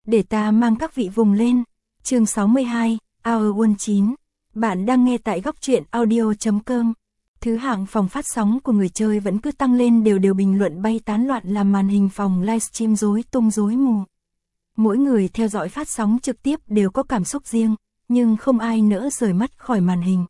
để ta mang các vị vùng lên. Chương 62, Hour One 9. Bạn đang nghe tại góc truyện audio.com. Thứ hạng phòng phát sóng của người chơi vẫn cứ tăng lên đều bình luận bay tán loạn làm màn hình phòng livestream rối tung rối mù. Mỗi người theo dõi phát sóng trực tiếp đều có cảm xúc riêng, nhưng không ai nỡ rời mắt khỏi màn hình.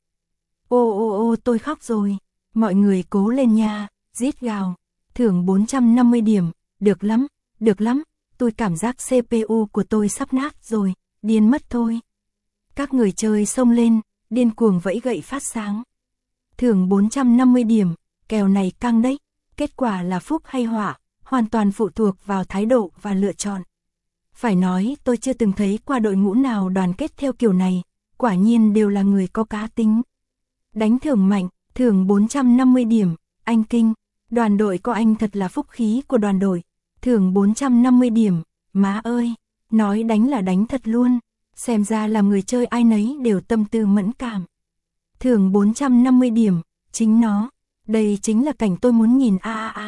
Ô tôi khóc rồi. Mọi người cố lên nha, rít gào. Thưởng 450 điểm, được lắm, tôi cảm giác CPU của tôi sắp nát rồi, điên mất thôi. Các người chơi xông lên, điên cuồng vẫy gậy phát sáng. Thưởng 450 điểm, kèo này căng đấy, kết quả là phúc hay họa, hoàn toàn phụ thuộc vào thái độ và lựa chọn. Phải nói tôi chưa từng thấy qua đội ngũ nào đoàn kết theo kiểu này, quả nhiên đều là người có cá tính. Đánh thưởng mạnh, thưởng 450 điểm, anh kinh, đoàn đội có anh thật là phúc khí của đoàn đội. Thưởng 450 điểm, má ơi, nói đánh là đánh thật luôn, xem ra là người chơi ai nấy đều tâm tư mẫn cảm. Thưởng 450 điểm, chính nó, đây chính là cảnh tôi muốn nhìn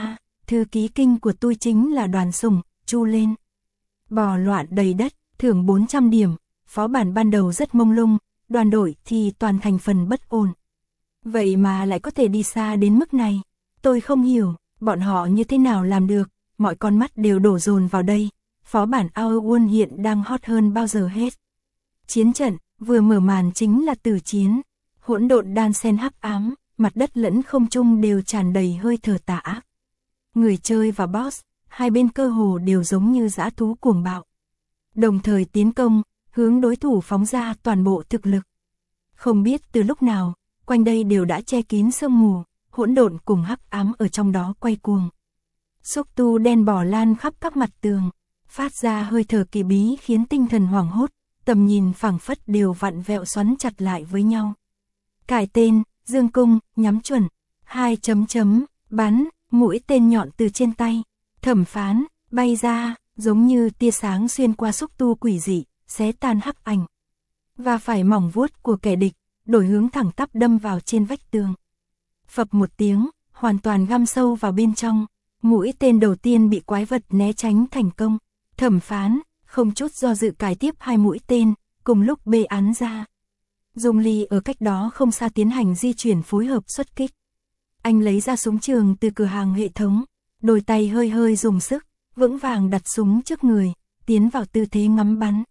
thư ký kinh của tôi chính là Đoàn Sùng, chu lên. Bò loạn đầy đất, thưởng 400 điểm, phó bản ban đầu rất mông lung, đoàn đội thì toàn thành phần bất ổn. Vậy mà lại có thể đi xa đến mức này, tôi không hiểu, bọn họ như thế nào làm được, mọi con mắt đều đổ dồn vào đây, phó bản Hour One hiện đang hot hơn bao giờ hết. Chiến trận, vừa mở màn chính là tử chiến, hỗn độn đan xen hắc ám, mặt đất lẫn không trung đều tràn đầy hơi thở tà ác. Người chơi và boss, hai bên cơ hồ đều giống như dã thú cuồng bạo. Đồng thời tiến công, hướng đối thủ phóng ra toàn bộ thực lực. Không biết từ lúc nào, quanh đây đều đã che kín sương mù, hỗn độn cùng hắc ám ở trong đó quay cuồng. Xúc tu đen bò lan khắp các mặt tường, phát ra hơi thở kỳ bí khiến tinh thần hoảng hốt, tầm nhìn phảng phất đều vặn vẹo xoắn chặt lại với nhau. Cải tên, dương cung, nhắm chuẩn, 2 chấm, bắn, mũi tên nhọn từ trên tay, thẩm phán, bay ra, giống như tia sáng xuyên qua xúc tu quỷ dị, xé tan hắc ảnh. Và phải mỏng vuốt của kẻ địch, đổi hướng thẳng tắp đâm vào trên vách tường. Phập một tiếng, hoàn toàn găm sâu vào bên trong, mũi tên đầu tiên bị quái vật né tránh thành công. Thẩm phán, không chút do dự cài tiếp 2 mũi tên, cùng lúc bê án ra. Dung Ly ở cách đó không xa tiến hành di chuyển phối hợp xuất kích. Anh lấy ra súng trường từ cửa hàng hệ thống, đôi tay hơi dùng sức, vững vàng đặt súng trước người, tiến vào tư thế ngắm bắn.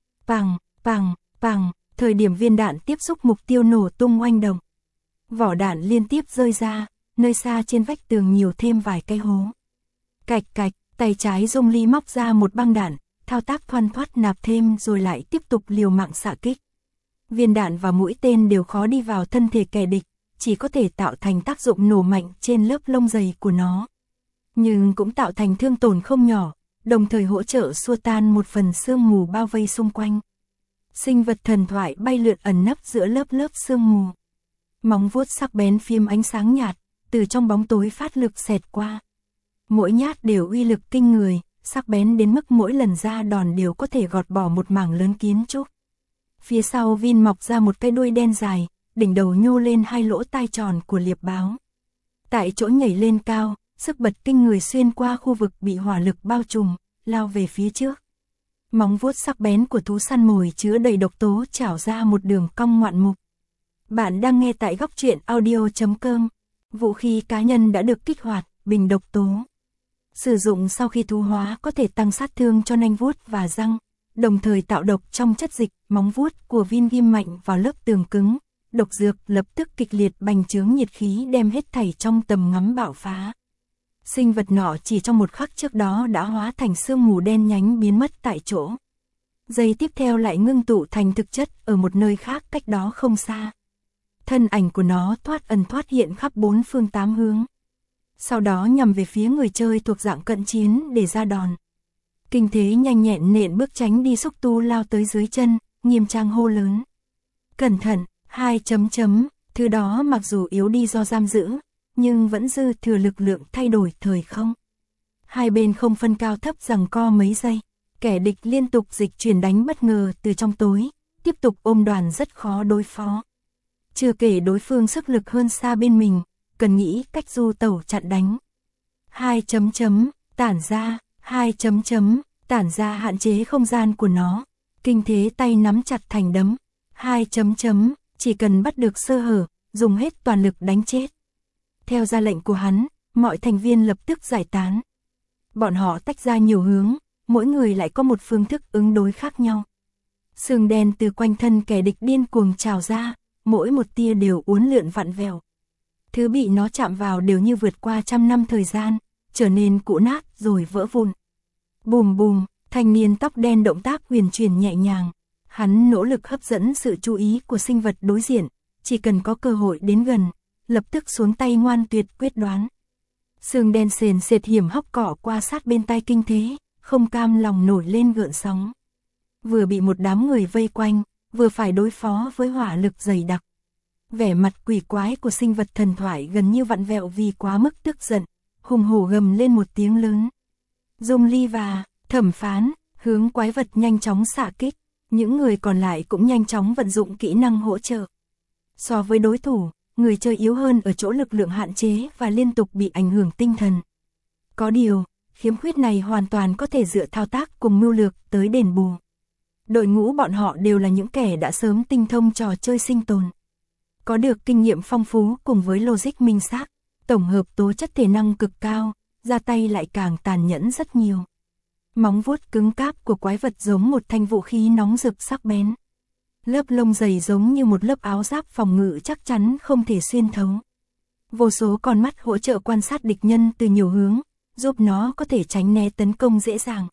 Pằng, thời điểm viên đạn tiếp xúc mục tiêu nổ tung oanh động. Vỏ đạn liên tiếp rơi ra, nơi xa trên vách tường nhiều thêm vài cái hố. Cạch, tay trái Dung Ly móc ra một băng đạn, thao tác thoăn thoắt nạp thêm rồi lại tiếp tục liều mạng xạ kích. Viên đạn và mũi tên đều khó đi vào thân thể kẻ địch, chỉ có thể tạo thành tác dụng nổ mạnh trên lớp lông dày của nó. Nhưng cũng tạo thành thương tổn không nhỏ, đồng thời hỗ trợ xua tan một phần sương mù bao vây xung quanh. Sinh vật thần thoại bay lượn ẩn nấp giữa lớp sương mù. Móng vuốt sắc bén phim ánh sáng nhạt, từ trong bóng tối phát lực xẹt qua. Mỗi nhát đều uy lực kinh người, sắc bén đến mức mỗi lần ra đòn đều có thể gọt bỏ một mảng lớn kiến trúc. Phía sau Vin mọc ra một cái đuôi đen dài, đỉnh đầu nhô lên 2 lỗ tai tròn của liệp báo. Tại chỗ nhảy lên cao, sức bật kinh người xuyên qua khu vực bị hỏa lực bao trùm, lao về phía trước. Móng vuốt sắc bén của thú săn mồi chứa đầy độc tố chảo ra một đường cong ngoạn mục. Bạn đang nghe tại góc truyện audio.com. Vũ khí cá nhân đã được kích hoạt, bình độc tố. Sử dụng sau khi thú hóa có thể tăng sát thương cho nanh vuốt và răng, đồng thời tạo độc trong chất dịch. Móng vuốt của Vin ghim mạnh vào lớp tường cứng, độc dược lập tức kịch liệt bành trướng nhiệt khí đem hết thảy trong tầm ngắm bạo phá. Sinh vật nọ chỉ trong một khắc trước đó đã hóa thành sương mù đen nhánh biến mất tại chỗ. Giây tiếp theo lại ngưng tụ thành thực chất ở một nơi khác cách đó không xa. Thân ảnh của nó thoát ẩn thoát hiện khắp 4 phương 8 hướng. Sau đó nhằm về phía người chơi thuộc dạng cận chiến để ra đòn. Kinh thế nhanh nhẹn nện bước tránh đi xúc tu lao tới dưới chân, nghiêm trang hô lớn. Cẩn thận, 2 chấm, thứ đó mặc dù yếu đi do giam giữ, nhưng vẫn dư thừa lực lượng thay đổi thời không. Hai bên không phân cao thấp giằng co mấy giây, kẻ địch liên tục dịch chuyển đánh bất ngờ từ trong tối, tiếp tục ôm đoàn rất khó đối phó. Chưa kể đối phương sức lực hơn xa bên mình, cần nghĩ cách du tẩu chặn đánh. 2 chấm, tản ra, 2 chấm, tản ra hạn chế không gian của nó. Kinh thế tay nắm chặt thành đấm. Chỉ cần bắt được sơ hở, dùng hết toàn lực đánh chết. Theo ra lệnh của hắn, mọi thành viên lập tức giải tán. Bọn họ tách ra nhiều hướng, mỗi người lại có một phương thức ứng đối khác nhau. Sương đen từ quanh thân kẻ địch điên cuồng trào ra, mỗi một tia đều uốn lượn vặn vẹo. Thứ bị nó chạm vào đều như vượt qua trăm năm thời gian, trở nên cũ nát rồi vỡ vụn. Bùm bùm, thanh niên tóc đen động tác huyền chuyển nhẹ nhàng. Hắn nỗ lực hấp dẫn sự chú ý của sinh vật đối diện, chỉ cần có cơ hội đến gần, lập tức xuống tay ngoan tuyệt quyết đoán. Sương đen sền sệt hiểm hóc cỏ qua sát bên tai kinh thế, không cam lòng nổi lên gợn sóng. Vừa bị một đám người vây quanh, vừa phải đối phó với hỏa lực dày đặc. Vẻ mặt quỷ quái của sinh vật thần thoại gần như vặn vẹo vì quá mức tức giận, hùng hổ gầm lên một tiếng lớn. Dung Ly và Thẩm Phán hướng quái vật nhanh chóng xạ kích, những người còn lại cũng nhanh chóng vận dụng kỹ năng hỗ trợ. So với đối thủ, người chơi yếu hơn ở chỗ lực lượng hạn chế và liên tục bị ảnh hưởng tinh thần. Có điều, khiếm khuyết này hoàn toàn có thể dựa thao tác cùng mưu lược tới đền bù. Đội ngũ bọn họ đều là những kẻ đã sớm tinh thông trò chơi sinh tồn. Có được kinh nghiệm phong phú cùng với logic minh xác, tổng hợp tố chất thể năng cực cao, ra tay lại càng tàn nhẫn rất nhiều. Móng vuốt cứng cáp của quái vật giống một thanh vũ khí nóng rực sắc bén. Lớp lông dày giống như một lớp áo giáp phòng ngự chắc chắn không thể xuyên thấu. Vô số con mắt hỗ trợ quan sát địch nhân từ nhiều hướng, giúp nó có thể tránh né tấn công dễ dàng.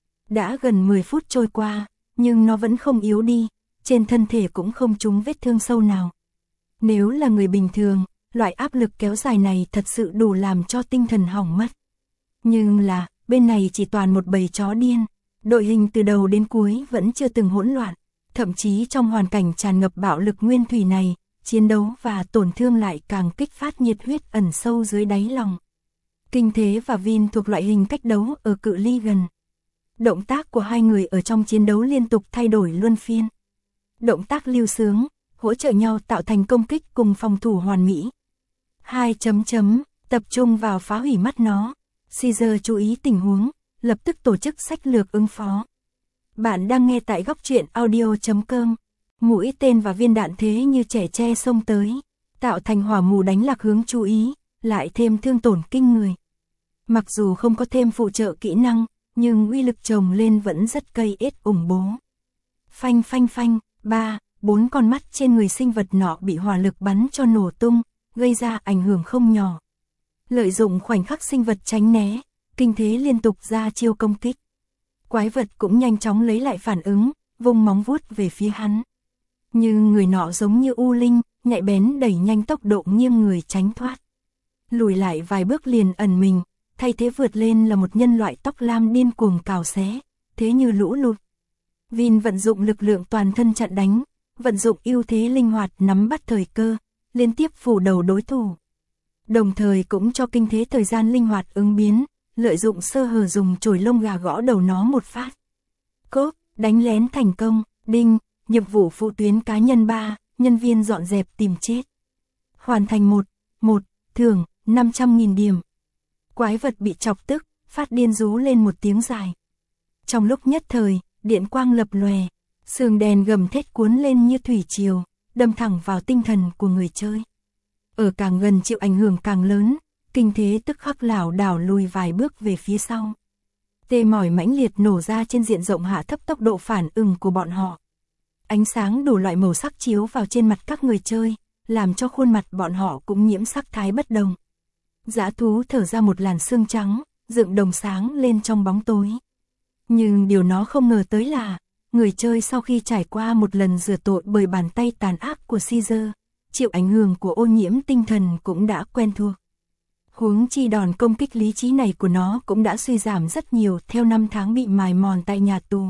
Đã gần 10 phút trôi qua, nhưng nó vẫn không yếu đi, trên thân thể cũng không trúng vết thương sâu nào. Nếu là người bình thường, loại áp lực kéo dài này thật sự đủ làm cho tinh thần hỏng mất. Nhưng là, bên này chỉ toàn một bầy chó điên, đội hình từ đầu đến cuối vẫn chưa từng hỗn loạn, thậm chí trong hoàn cảnh tràn ngập bạo lực nguyên thủy này, chiến đấu và tổn thương lại càng kích phát nhiệt huyết ẩn sâu dưới đáy lòng. Kinh Thế và Vin thuộc loại hình cách đấu ở cự ly gần. Động tác của hai người ở trong chiến đấu liên tục thay đổi luân phiên. Động tác lưu sướng, hỗ trợ nhau tạo thành công kích cùng phòng thủ hoàn mỹ. Tập trung vào phá hủy mắt nó. Caesar chú ý tình huống, lập tức tổ chức sách lược ứng phó. Bạn đang nghe tại góc truyện audio.com. Mũi tên và viên đạn thế như trẻ tre xông tới, tạo thành hỏa mù đánh lạc hướng chú ý, lại thêm thương tổn kinh người. Mặc dù không có thêm phụ trợ kỹ năng, nhưng uy lực chồng lên vẫn rất cây ết ủng bố. Phanh phanh phanh, 3-4 con mắt trên người sinh vật nọ bị hỏa lực bắn cho nổ tung, gây ra ảnh hưởng không nhỏ. Lợi dụng khoảnh khắc sinh vật tránh né, Kinh Thế liên tục ra chiêu công kích. Quái vật cũng nhanh chóng lấy lại phản ứng, vung móng vuốt về phía hắn. Nhưng người nọ giống như u linh, nhạy bén đẩy nhanh tốc độ nghiêng người tránh thoát. Lùi lại vài bước liền ẩn mình, thay thế vượt lên là một nhân loại tóc lam điên cuồng cào xé, thế như lũ lụt. Vin vận dụng lực lượng toàn thân chặn đánh, vận dụng ưu thế linh hoạt nắm bắt thời cơ, liên tiếp phủ đầu đối thủ. Đồng thời cũng cho Kinh Thế thời gian linh hoạt ứng biến, lợi dụng sơ hở dùng chổi lông gà gõ đầu nó một phát. Cốp, đánh lén thành công, đinh, nhiệm vụ phụ tuyến cá nhân 3, nhân viên dọn dẹp tìm chết. Hoàn thành 1, thưởng, 500.000 điểm. Quái vật bị chọc tức, phát điên rú lên một tiếng dài. Trong lúc nhất thời, điện quang lập lòe, sương đèn gầm thét cuốn lên như thủy triều, đâm thẳng vào tinh thần của người chơi. Ở càng gần chịu ảnh hưởng càng lớn, Kinh Thế tức khắc lảo đảo lùi vài bước về phía sau. Tê mỏi mãnh liệt nổ ra trên diện rộng hạ thấp tốc độ phản ứng của bọn họ. Ánh sáng đủ loại màu sắc chiếu vào trên mặt các người chơi, làm cho khuôn mặt bọn họ cũng nhiễm sắc thái bất đồng. Dã thú thở ra một làn sương trắng, dựng đồng sáng lên trong bóng tối. Nhưng điều nó không ngờ tới là, người chơi sau khi trải qua một lần rửa tội bởi bàn tay tàn ác của Caesar, chịu ảnh hưởng của ô nhiễm tinh thần cũng đã quen thuộc. Huống chi đòn công kích lý trí này của nó cũng đã suy giảm rất nhiều theo năm tháng bị mài mòn tại nhà tù.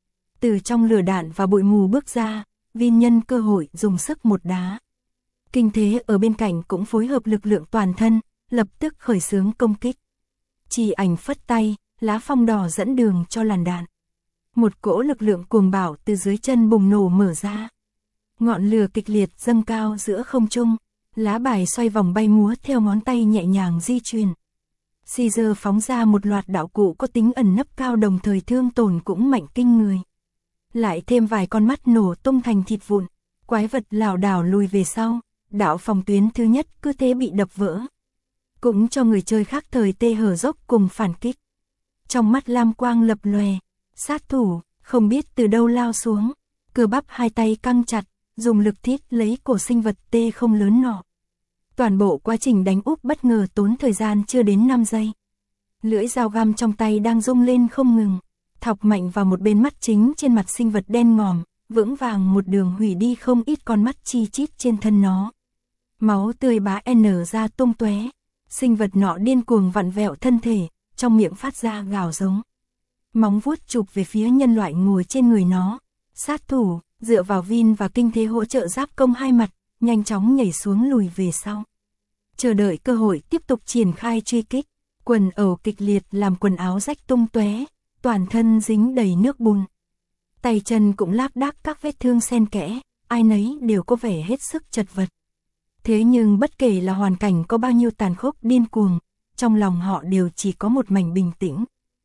Từ trong lửa đạn và bụi mù bước ra, Vin nhân cơ hội dùng sức một đá. Kinh Thế ở bên cạnh cũng phối hợp lực lượng toàn thân, lập tức khởi xướng công kích. Chỉ ảnh phất tay, lá phong đỏ dẫn đường cho làn đạn. Một cỗ lực lượng cuồng bạo từ dưới chân bùng nổ mở ra. Ngọn lửa kịch liệt dâng cao giữa không trung, lá bài xoay vòng bay múa theo ngón tay nhẹ nhàng di chuyển. Caesar phóng ra một loạt đạo cụ có tính ẩn nấp cao, đồng thời thương tổn cũng mạnh kinh người. Lại thêm vài con mắt nổ tung thành thịt vụn, quái vật lảo đảo lùi về sau, đạo phòng tuyến thứ nhất cứ thế bị đập vỡ. Cũng cho người chơi khác thời tê hở dốc cùng phản kích. Trong mắt lam quang lập lòe, sát thủ không biết từ đâu lao xuống, cơ bắp hai tay căng chặt, dùng lực thít lấy cổ sinh vật tê không lớn nọ. Toàn bộ quá trình đánh úp bất ngờ tốn thời gian chưa đến 5 giây. Lưỡi dao găm trong tay đang rung lên không ngừng, thọc mạnh vào một bên mắt chính trên mặt sinh vật đen ngòm, vững vàng một đường hủy đi không ít con mắt chi chít trên thân nó. Máu tươi bá n ra tung tóe, sinh vật nọ điên cuồng vặn vẹo thân thể, trong miệng phát ra gào giống. Móng vuốt chụp về phía nhân loại ngồi trên người nó. Sát thủ dựa vào Vin và kinh thế hỗ trợ giáp công hai mặt, nhanh chóng nhảy xuống lùi về sau. Chờ đợi cơ hội tiếp tục triển khai truy kích. Quần ẩu kịch liệt làm quần áo rách tung tóe, toàn thân dính đầy nước bùn. Tay chân cũng lác đác các vết thương xen kẽ, ai nấy đều có vẻ hết sức chật vật. Thế nhưng bất kể là hoàn cảnh có bao nhiêu tàn khốc điên cuồng, trong lòng họ đều chỉ có một mảnh bình tĩnh.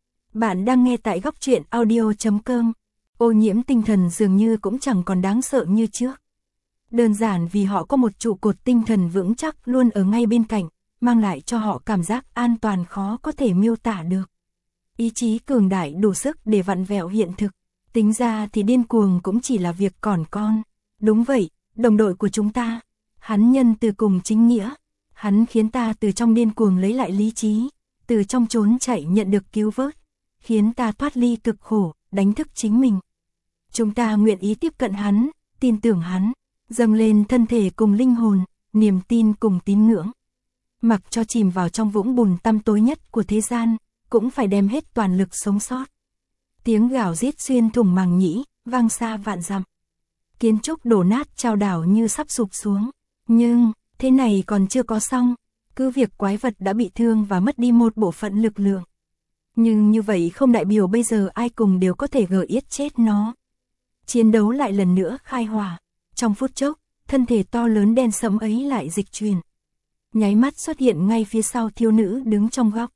Bạn đang nghe tại góc truyện audio.com. Ô nhiễm tinh thần dường như cũng chẳng còn đáng sợ như trước. Đơn giản vì họ có một trụ cột tinh thần vững chắc luôn ở ngay bên cạnh, mang lại cho họ cảm giác an toàn khó có thể miêu tả được. Ý chí cường đại đủ sức để vặn vẹo hiện thực. Tính ra thì điên cuồng cũng chỉ là việc còn con. Đúng vậy, đồng đội của chúng ta. Hắn nhân từ cùng chính nghĩa. Hắn khiến ta từ trong điên cuồng lấy lại lý trí, từ trong trốn chạy nhận được cứu vớt, khiến ta thoát ly cực khổ, đánh thức chính mình. Chúng ta nguyện ý tiếp cận hắn, tin tưởng hắn, dâng lên thân thể cùng linh hồn, niềm tin cùng tín ngưỡng. Mặc cho chìm vào trong vũng bùn tăm tối nhất của thế gian, cũng phải đem hết toàn lực sống sót. Tiếng gào rít xuyên thủng màng nhĩ, vang xa vạn dặm. Kiến trúc đổ nát chao đảo như sắp sụp xuống. Nhưng, thế này còn chưa có xong. Cứ việc quái vật đã bị thương và mất đi một bộ phận lực lượng. Nhưng như vậy không đại biểu bây giờ ai cùng đều có thể gỡ yết chết nó. Chiến đấu lại lần nữa khai hỏa. Trong phút chốc, thân thể to lớn đen sẫm ấy lại dịch chuyển. Nháy mắt xuất hiện ngay phía sau thiếu nữ đứng trong góc.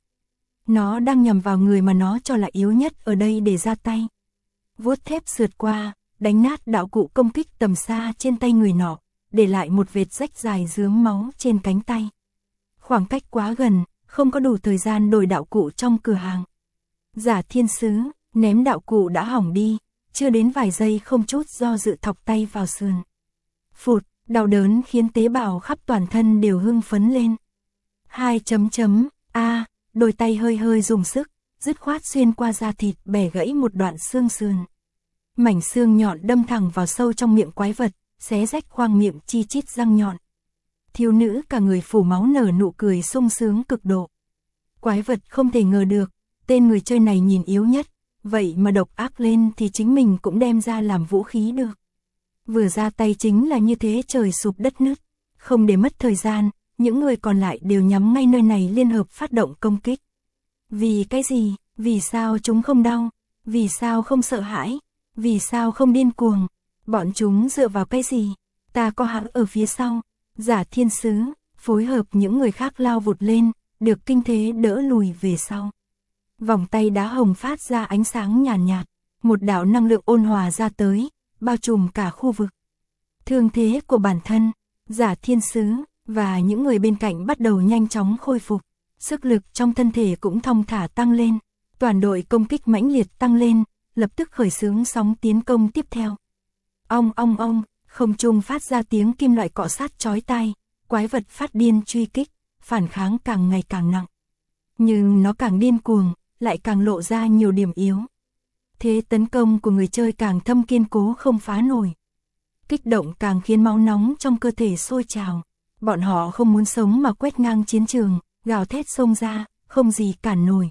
Nó đang nhằm vào người mà nó cho là yếu nhất ở đây để ra tay. Vuốt thép sượt qua, đánh nát đạo cụ công kích tầm xa trên tay người nọ, để lại một vệt rách dài rướm máu trên cánh tay. Khoảng cách quá gần, không có đủ thời gian đổi đạo cụ trong cửa hàng. Giả thiên sứ, ném đạo cụ đã hỏng đi, chưa đến vài giây không chút do dự thọc tay vào sườn. Phụt, đau đớn khiến tế bào khắp toàn thân đều hưng phấn lên. Đôi tay hơi hơi dùng sức, dứt khoát xuyên qua da thịt bẻ gãy một đoạn xương sườn. Mảnh xương nhọn đâm thẳng vào sâu trong miệng quái vật, xé rách khoang miệng chi chít răng nhọn. Thiếu nữ cả người phủ máu nở nụ cười sung sướng cực độ. Quái vật không thể ngờ được, tên người chơi này nhìn yếu nhất, vậy mà độc ác lên thì chính mình cũng đem ra làm vũ khí được. Vừa ra tay chính là như thế trời sụp đất nứt, không để mất thời gian, những người còn lại đều nhắm ngay nơi này liên hợp phát động công kích. Vì cái gì? Vì sao chúng không đau? Vì sao không sợ hãi? Vì sao không điên cuồng? Bọn chúng dựa vào cái gì? Ta có hắn ở phía sau. Giả thiên sứ, phối hợp những người khác lao vụt lên, được kinh thế đỡ lùi về sau. Vòng tay đá hồng phát ra ánh sáng nhàn nhạt, một đạo năng lượng ôn hòa ra tới, bao trùm cả khu vực. Thương thế của bản thân, giả thiên sứ, và những người bên cạnh bắt đầu nhanh chóng khôi phục. Sức lực trong thân thể cũng thong thả tăng lên. Toàn đội công kích mãnh liệt tăng lên, lập tức khởi xướng sóng tiến công tiếp theo. Ong ong ong, không trung phát ra tiếng kim loại cọ sát chói tai, quái vật phát điên truy kích, phản kháng càng ngày càng nặng. Nhưng nó càng điên cuồng, lại càng lộ ra nhiều điểm yếu. Thế tấn công của người chơi càng thâm kiên cố không phá nổi. Kích động càng khiến máu nóng trong cơ thể sôi trào. Bọn họ không muốn sống mà quét ngang chiến trường, gào thét xông ra, không gì cản nổi.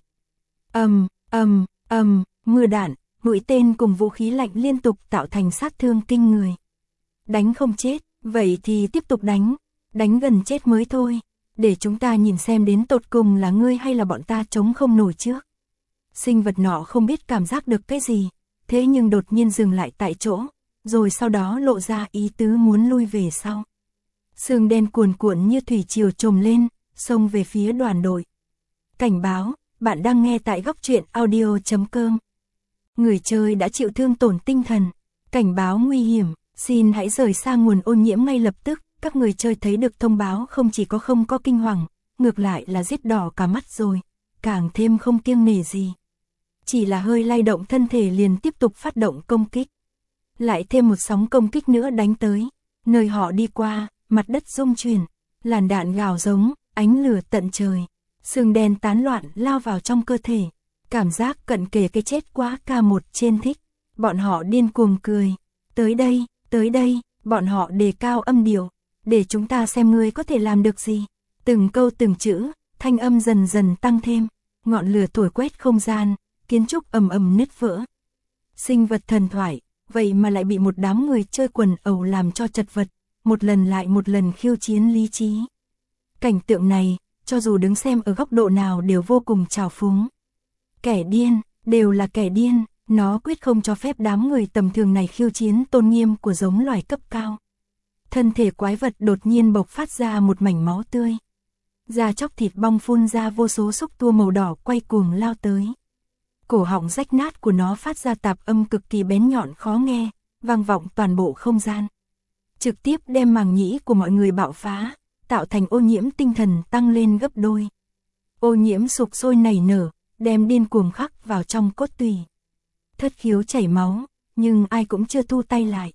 Mưa đạn, mũi tên cùng vũ khí lạnh liên tục tạo thành sát thương kinh người. Đánh không chết, vậy thì tiếp tục đánh, đánh gần chết mới thôi, để chúng ta nhìn xem đến tột cùng là ngươi hay là bọn ta chống không nổi trước. Sinh vật nọ không biết cảm giác được cái gì, thế nhưng đột nhiên dừng lại tại chỗ, rồi sau đó lộ ra ý tứ muốn lui về sau. Sương đen cuồn cuộn như thủy triều trồm lên, xông về phía đoàn đội. Cảnh báo, bạn đang nghe tại góc truyện audio.com. Người chơi đã chịu thương tổn tinh thần. Cảnh báo nguy hiểm, xin hãy rời xa nguồn ô nhiễm ngay lập tức. Các người chơi thấy được thông báo không chỉ không có kinh hoàng, ngược lại là giết đỏ cả mắt rồi, càng thêm không kiêng nể gì. Chỉ là hơi lay động thân thể liền tiếp tục phát động công kích. Lại thêm một sóng công kích nữa đánh tới. Nơi họ đi qua, mặt đất rung chuyển, làn đạn gào giống, ánh lửa tận trời. Sương đen tán loạn lao vào trong cơ thể. Cảm giác cận kề cái chết quá ca một trên thích. Bọn họ điên cuồng cười. Tới đây, bọn họ đề cao âm điệu. Để chúng ta xem ngươi có thể làm được gì. Từng câu từng chữ, thanh âm dần dần tăng thêm. Ngọn lửa thổi quét không gian, kiến trúc ầm ầm nứt vỡ. Sinh vật thần thoại, vậy mà lại bị một đám người chơi quần ẩu làm cho chật vật. Một lần lại một lần khiêu chiến lý trí. Cảnh tượng này, cho dù đứng xem ở góc độ nào đều vô cùng trào phúng. Kẻ điên, đều là kẻ điên, nó quyết không cho phép đám người tầm thường này khiêu chiến tôn nghiêm của giống loài cấp cao. Thân thể quái vật đột nhiên bộc phát ra một mảnh máu tươi. Da chóc thịt bong phun ra vô số xúc tua màu đỏ quay cuồng lao tới. Cổ họng rách nát của nó phát ra tạp âm cực kỳ bén nhọn khó nghe, vang vọng toàn bộ không gian. Trực tiếp đem màng nhĩ của mọi người bạo phá, tạo thành ô nhiễm tinh thần tăng lên gấp đôi. Ô nhiễm sục sôi nảy nở, đem điên cuồng khắc vào trong cốt tủy. Thất khiếu chảy máu, nhưng ai cũng chưa thu tay lại.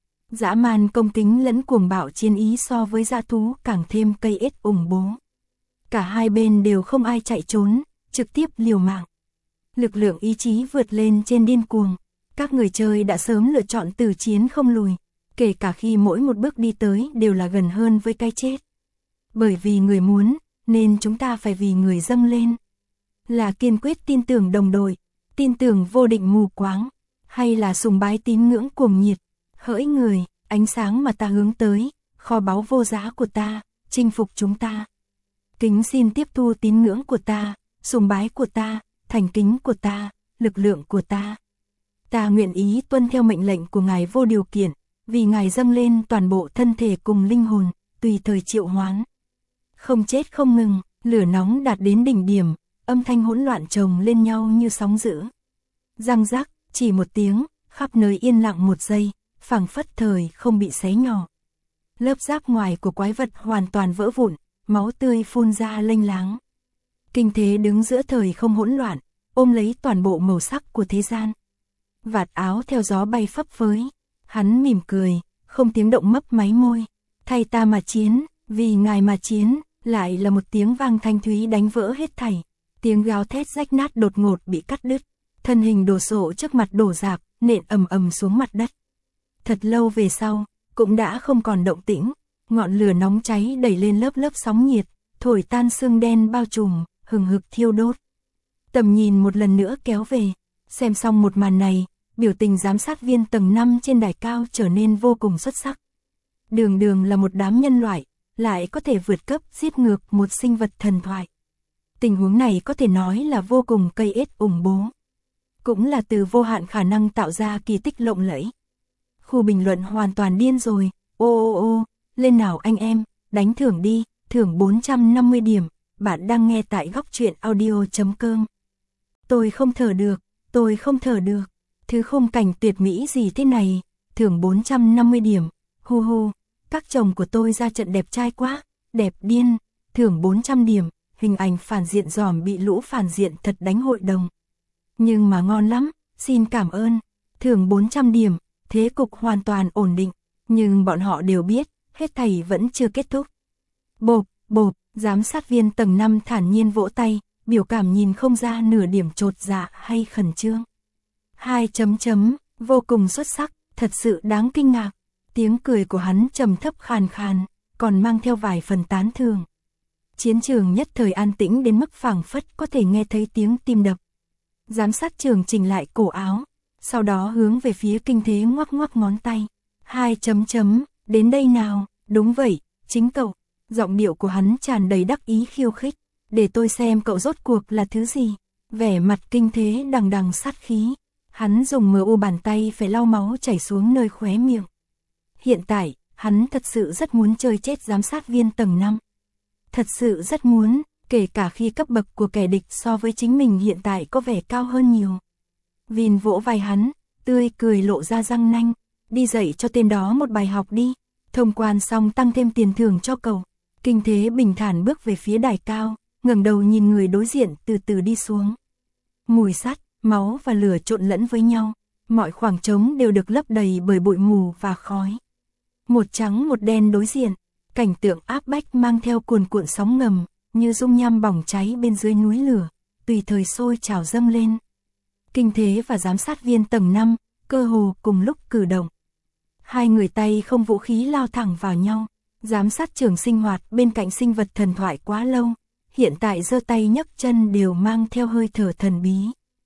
Dã man công kính lẫn cuồng bạo chiến ý so với dã thú càng thêm cây ết ủng bố. Cả hai bên đều không ai chạy trốn, trực tiếp liều mạng. Lực lượng ý chí vượt lên trên điên cuồng. Các người chơi đã sớm lựa chọn từ chiến không lùi, kể cả khi mỗi một bước đi tới đều là gần hơn với cái chết. Bởi vì người muốn, nên chúng ta phải vì người dâng lên. Là kiên quyết tin tưởng đồng đội, tin tưởng vô định mù quáng, hay là sùng bái tín ngưỡng cuồng nhiệt, hỡi người, ánh sáng mà ta hướng tới, kho báu vô giá của ta, chinh phục chúng ta. Kính xin tiếp thu tín ngưỡng của ta, sùng bái của ta, thành kính của ta, lực lượng của ta. Ta nguyện ý tuân theo mệnh lệnh của Ngài vô điều kiện, vì Ngài dâng lên toàn bộ thân thể cùng linh hồn, tùy thời triệu hoán. Không chết không ngừng, lửa nóng đạt đến đỉnh điểm, âm thanh hỗn loạn chồng lên nhau như sóng dữ. Răng rắc, chỉ một tiếng, khắp nơi yên lặng một giây, phảng phất thời không bị xé nhỏ. Lớp giáp ngoài của quái vật hoàn toàn vỡ vụn, máu tươi phun ra lênh láng. Kinh thế đứng giữa thời không hỗn loạn, ôm lấy toàn bộ màu sắc của thế gian. Vạt áo theo gió bay phấp phới, hắn mỉm cười, không tiếng động mấp máy môi. Thay ta mà chiến, vì Ngài mà chiến, lại là một tiếng vang thanh thúy đánh vỡ hết thảy. Tiếng gào thét rách nát đột ngột bị cắt đứt, thân hình đồ sộ trước mặt đổ rạp, nện ầm ầm xuống mặt đất. Thật lâu về sau, cũng đã không còn động tĩnh, ngọn lửa nóng cháy đẩy lên lớp lớp sóng nhiệt, thổi tan sương đen bao trùm, hừng hực thiêu đốt. Tầm nhìn một lần nữa kéo về, xem xong một màn này, biểu tình giám sát viên tầng 5 trên đài cao trở nên vô cùng xuất sắc. Đường đường là một đám nhân loại, lại có thể vượt cấp giết ngược một sinh vật thần thoại. Tình huống này có thể nói là vô cùng cây ết ủng bố. Cũng là từ vô hạn khả năng tạo ra kỳ tích lộng lẫy. Khu bình luận hoàn toàn điên rồi, ô, lên nào anh em, đánh thưởng đi, thưởng 450 điểm, bạn đang nghe tại góc truyện audio.com. Tôi không thở được, thứ khung cảnh tuyệt mỹ gì thế này, thưởng 450 điểm, hu hu, các chồng của tôi ra trận đẹp trai quá, đẹp điên, thưởng 400 điểm, hình ảnh phản diện giòm bị lũ phản diện thật đánh hội đồng. Nhưng mà ngon lắm, xin cảm ơn, thưởng 400 điểm, thế cục hoàn toàn ổn định, nhưng bọn họ đều biết, hết thảy vẫn chưa kết thúc. Bộp, giám sát viên tầng 5 thản nhiên vỗ tay, biểu cảm nhìn không ra nửa điểm chột dạ hay khẩn trương. 2 chấm, vô cùng xuất sắc, thật sự đáng kinh ngạc. Tiếng cười của hắn trầm thấp khàn khàn, còn mang theo vài phần tán thưởng. Chiến trường nhất thời an tĩnh đến mức phảng phất có thể nghe thấy tiếng tim đập. Giám sát trường chỉnh lại cổ áo, sau đó hướng về phía kinh thế ngoắc ngoắc ngón tay. 2 chấm, đến đây nào, đúng vậy, chính cậu. Giọng điệu của hắn tràn đầy đắc ý khiêu khích, để tôi xem cậu rốt cuộc là thứ gì. Vẻ mặt kinh thế đằng đằng sát khí, hắn dùng MU bàn tay phải lau máu chảy xuống nơi khóe miệng. Hiện tại, hắn thật sự rất muốn chơi chết giám sát viên tầng 5. Thật sự rất muốn, kể cả khi cấp bậc của kẻ địch so với chính mình hiện tại có vẻ cao hơn nhiều. Vin vỗ vai hắn, tươi cười lộ ra răng nanh, đi dạy cho tên đó một bài học đi, thông quan xong tăng thêm tiền thưởng cho cậu. Kinh Thế bình thản bước về phía đài cao, ngẩng đầu nhìn người đối diện từ từ đi xuống. Mùi sắt, máu và lửa trộn lẫn với nhau, mọi khoảng trống đều được lấp đầy bởi bụi mù và khói. Một trắng một đen đối diện, cảnh tượng áp bách mang theo cuồn cuộn sóng ngầm, như dung nham bỏng cháy bên dưới núi lửa, tùy thời sôi trào dâng lên. Kinh Thế và giám sát viên tầng 5, cơ hồ cùng lúc cử động. Hai người tay không vũ khí lao thẳng vào nhau, giám sát trưởng sinh hoạt bên cạnh sinh vật thần thoại quá lâu, hiện tại giơ tay nhấc chân đều mang theo hơi thở thần bí.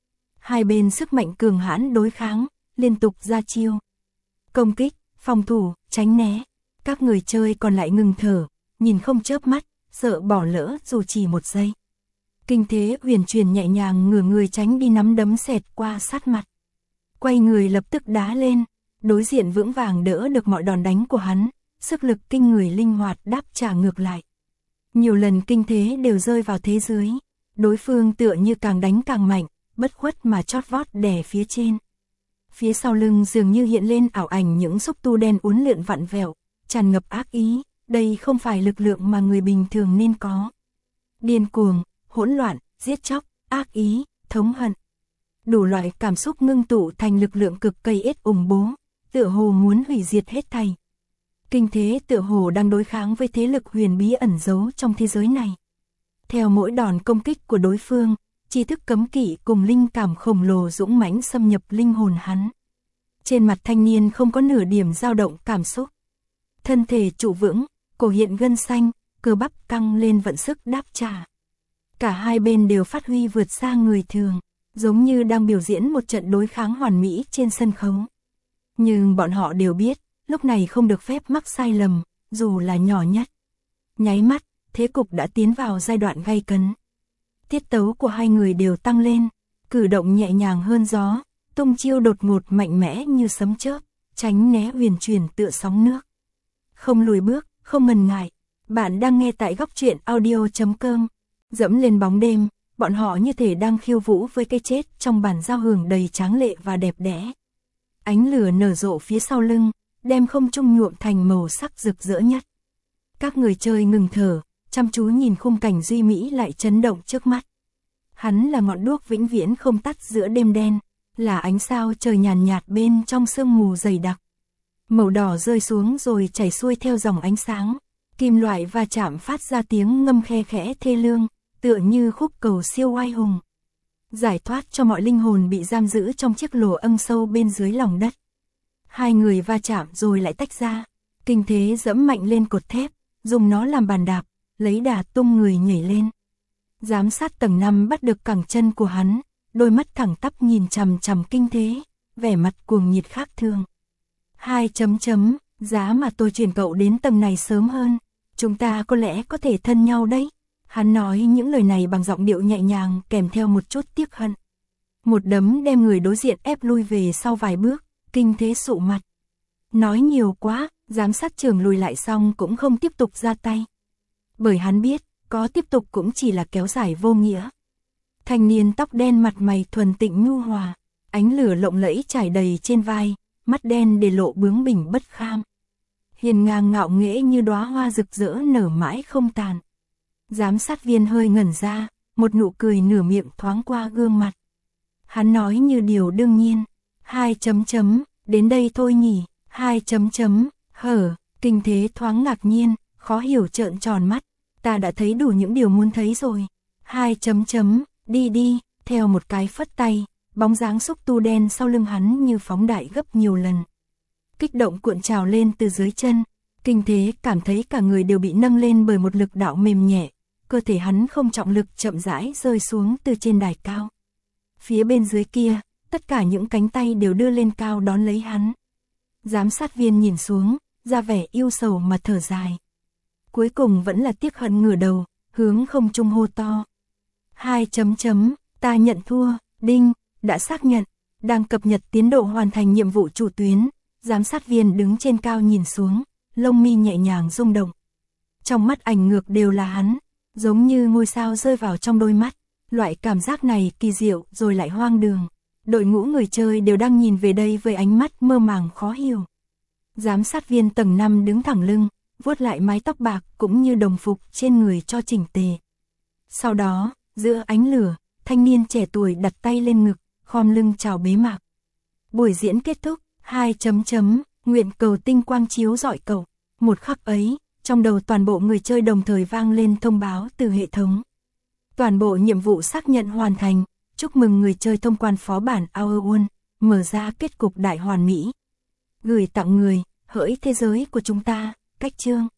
Hai bên sức mạnh cường hãn đối kháng, liên tục ra chiêu. Công kích, phòng thủ, tránh né, các người chơi còn lại ngừng thở, nhìn không chớp mắt, sợ bỏ lỡ dù chỉ một giây. Kinh Thế huyền chuyển nhẹ nhàng ngửa người tránh đi nắm đấm xẹt qua sát mặt. Quay người lập tức đá lên, đối diện vững vàng đỡ được mọi đòn đánh của hắn, sức lực kinh người linh hoạt đáp trả ngược lại. Nhiều lần Kinh Thế đều rơi vào thế dưới, đối phương tựa như càng đánh càng mạnh, bất khuất mà chót vót đè phía trên. Phía sau lưng dường như hiện lên ảo ảnh những xúc tu đen uốn lượn vặn vẹo, tràn ngập ác ý, đây không phải lực lượng mà người bình thường nên có. Điên cuồng, hỗn loạn, giết chóc, ác ý, thống hận. Đủ loại cảm xúc ngưng tụ thành lực lượng cực cây ết ủng bố, tựa hồ muốn hủy diệt hết thảy. Kinh Thế tựa hồ đang đối kháng với thế lực huyền bí ẩn giấu trong thế giới này. Theo mỗi đòn công kích của đối phương, tri thức cấm kỵ cùng linh cảm khổng lồ dũng mãnh xâm nhập linh hồn hắn. Trên mặt thanh niên không có nửa điểm dao động cảm xúc. Thân thể trụ vững, cổ hiện gân xanh, cơ bắp căng lên vận sức đáp trả. Cả hai bên đều phát huy vượt xa người thường, giống như đang biểu diễn một trận đối kháng hoàn mỹ trên sân khấu. Nhưng bọn họ đều biết, lúc này không được phép mắc sai lầm, dù là nhỏ nhất. Nháy mắt, thế cục đã tiến vào giai đoạn gay cấn. Tiết tấu của hai người đều tăng lên, cử động nhẹ nhàng hơn gió, tung chiêu đột ngột mạnh mẽ như sấm chớp, tránh né huyền chuyển tựa sóng nước. Không lùi bước, không ngần ngại. Bạn đang nghe tại góc truyện audio.com. Dẫm lên bóng đêm, bọn họ như thể đang khiêu vũ với cái chết trong bản giao hưởng đầy tráng lệ và đẹp đẽ. Ánh lửa nở rộ phía sau lưng, đem không trung nhuộm thành màu sắc rực rỡ nhất. Các người chơi ngừng thở, chăm chú nhìn khung cảnh duy mỹ lại chấn động trước mắt. Hắn là ngọn đuốc vĩnh viễn không tắt giữa đêm đen, là ánh sao trời nhàn nhạt bên trong sương mù dày đặc. Màu đỏ rơi xuống rồi chảy xuôi theo dòng ánh sáng, kim loại va chạm phát ra tiếng ngâm khe khẽ thê lương, tựa như khúc cầu siêu oai hùng. Giải thoát cho mọi linh hồn bị giam giữ trong chiếc lỗ âm sâu bên dưới lòng đất. Hai người va chạm rồi lại tách ra, Kinh Thế dẫm mạnh lên cột thép, dùng nó làm bàn đạp, lấy đà tung người nhảy lên. Giám sát tầng 5 bắt được cẳng chân của hắn, đôi mắt thẳng tắp nhìn chằm chằm Kinh Thế, vẻ mặt cuồng nhiệt khác thường. Giá mà tôi chuyển cậu đến tầng này sớm hơn, chúng ta có lẽ có thể thân nhau đấy. Hắn nói những lời này bằng giọng điệu nhẹ nhàng kèm theo một chút tiếc hận. Một đấm đem người đối diện ép lui về sau vài bước, Kinh Thế sụ mặt. Nói nhiều quá, giám sát trưởng lùi lại xong cũng không tiếp tục ra tay. Bởi hắn biết, có tiếp tục cũng chỉ là kéo dài vô nghĩa. Thanh niên tóc đen mặt mày thuần tịnh nhu hòa, ánh lửa lộng lẫy trải đầy trên vai, mắt đen để lộ bướng bỉnh bất kham. Hiền ngang ngạo nghễ như đóa hoa rực rỡ nở mãi không tàn. Giám sát viên hơi ngẩn ra, một nụ cười nửa miệng thoáng qua gương mặt. Hắn nói như điều đương nhiên. Đến đây thôi nhỉ. Kinh Thế thoáng ngạc nhiên, khó hiểu trợn tròn mắt. Ta đã thấy đủ những điều muốn thấy rồi. Đi, theo một cái phất tay, bóng dáng xúc tu đen sau lưng hắn như phóng đại gấp nhiều lần. Kích động cuộn trào lên từ dưới chân, Kinh Thế cảm thấy cả người đều bị nâng lên bởi một lực đạo mềm nhẹ, cơ thể hắn không trọng lực chậm rãi rơi xuống từ trên đài cao. Phía bên dưới kia, tất cả những cánh tay đều đưa lên cao đón lấy hắn. Giám sát viên nhìn xuống, ra vẻ yêu sầu mà thở dài. Cuối cùng vẫn là tiếc hận ngửa đầu, hướng không trung hô to. Ta nhận thua, đinh, đã xác nhận, đang cập nhật tiến độ hoàn thành nhiệm vụ chủ tuyến. Giám sát viên đứng trên cao nhìn xuống, lông mi nhẹ nhàng rung động. Trong mắt ảnh ngược đều là hắn, Giống như ngôi sao rơi vào trong đôi mắt, loại cảm giác này kỳ diệu rồi lại hoang đường. Đội ngũ người chơi đều đang nhìn về đây với ánh mắt mơ màng khó hiểu. Giám sát viên tầng 5 đứng thẳng lưng, vuốt lại mái tóc bạc cũng như đồng phục trên người cho chỉnh tề. Sau đó, giữa ánh lửa, thanh niên trẻ tuổi đặt tay lên ngực, khom lưng chào bế mạc. Buổi diễn kết thúc, 2 nguyện cầu tinh quang chiếu rọi cầu. Một khắc ấy, trong đầu toàn bộ người chơi đồng thời vang lên thông báo từ hệ thống. Toàn bộ nhiệm vụ xác nhận hoàn thành, chúc mừng người chơi thông quan phó bản Our World, mở ra kết cục đại hoàn mỹ. Gửi tặng người, hỡi thế giới của chúng ta, cách chương.